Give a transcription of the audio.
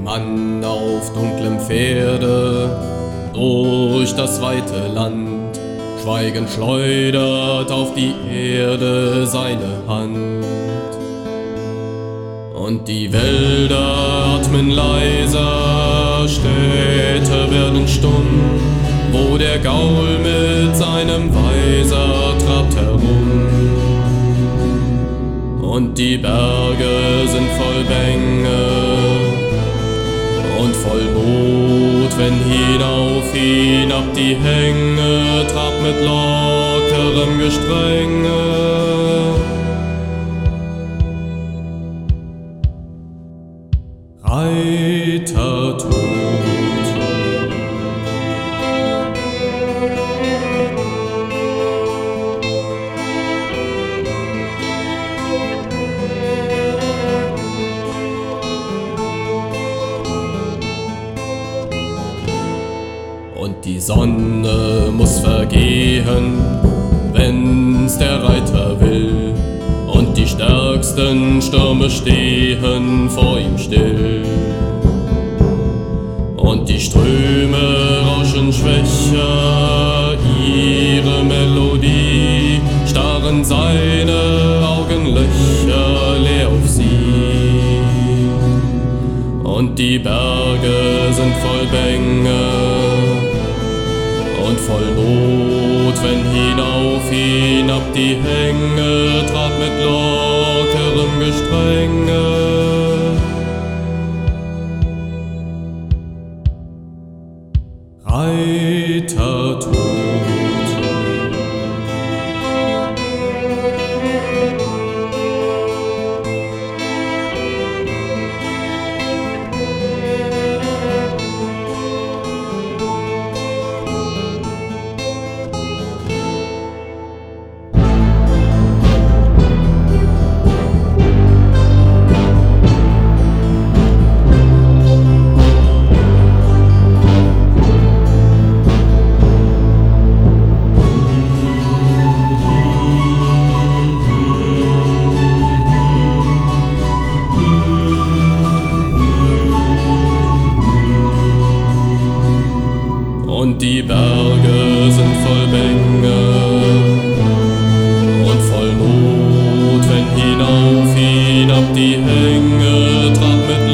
Mann auf dunklem Pferde durch das weite Land, schweigend schleudert auf die Erde seine Hand. Und die Wälder atmen leiser, Städte werden stumm, wo der Gaul mit seinem Weiser trabt herum. Und die Berge sind voll Bänge und voll Not, wenn hinauf, hinab die Hänge trabt mit lockerem Gestrenge. Reitertod. Und die Sonne muss vergehen, wenn's der Reiter will, und die stärksten Stürme stehen vor ihm still. Und die Ströme rauschen schwächer, ihre Melodie, starren seine Augenlöcher leer auf sie. Und die Berge sind voll Bänge und voll Not, wenn hinauf, hinab die Hänge trabt mit lockerem Gestrenge. Reitertod. Und die Berge sind voll Bänge und voll Not, wenn hinauf, hinab die Hänge trabt mit